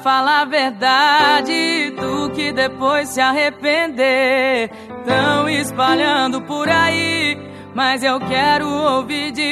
falar a verdade do que depois se arrepender. Tão espalhando por aí, mas eu quero ouvir de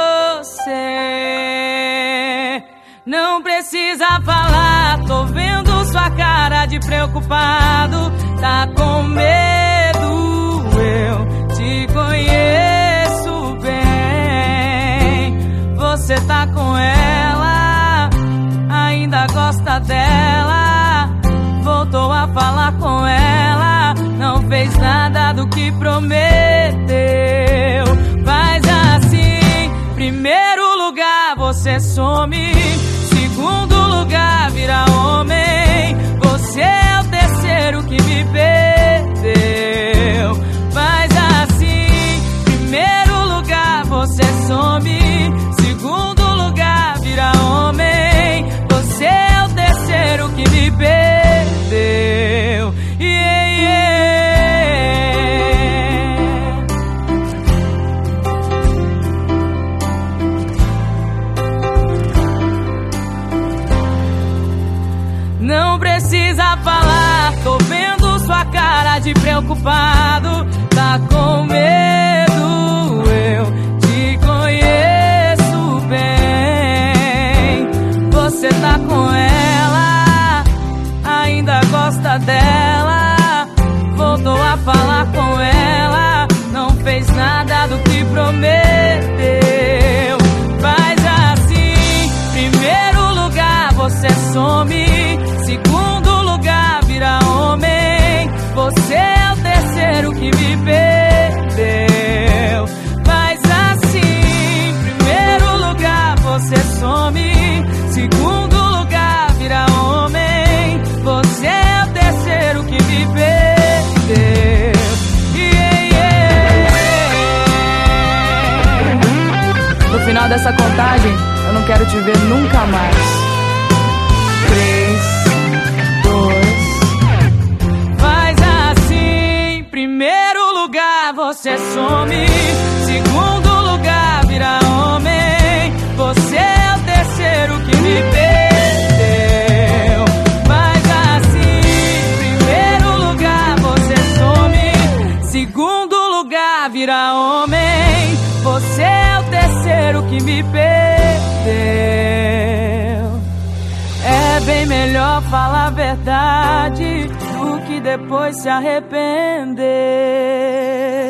você. Não precisa falar, tô vendo sua cara de preocupado. Tá com medo, eu te conheço bem. Você tá com ela, ainda gosta dela. Voltou a falar com ela, não fez nada do que prometeu. Faz assim: primeiro lugar, você some. Segundo lugar, vira homem. Você é o terceiro que me perdeu. Faz assim: primeiro lugar, você some. Segundo lugar, vira homem. Você é o terceiro que me perdeu. Não precisa falar, tô vendo sua cara de preocupado. Tá com medo, eu te conheço bem. Você tá com ela, ainda gosta dela. Voltou a falar com ela, não fez nada do que prometeu. Faz assim: primeiro lugar, você some. Segundo lugar, vira homem. Você é o terceiro que me perdeu. Faz assim: primeiro lugar, você some. Segundo lugar, vira homem. Você é o terceiro que me perdeu. No final dessa contagem, eu não quero te ver nunca mais. 3, 2. Faz assim: primeiro lugar, você some. Segundo lugar, vira homem. Você é o terceiro que me perdeu. Faz assim: primeiro lugar, você some. Segundo lugar, vira homem. Você é o terceiro que me perdeu. É bem melhor falar a verdade do que depois se arrepender.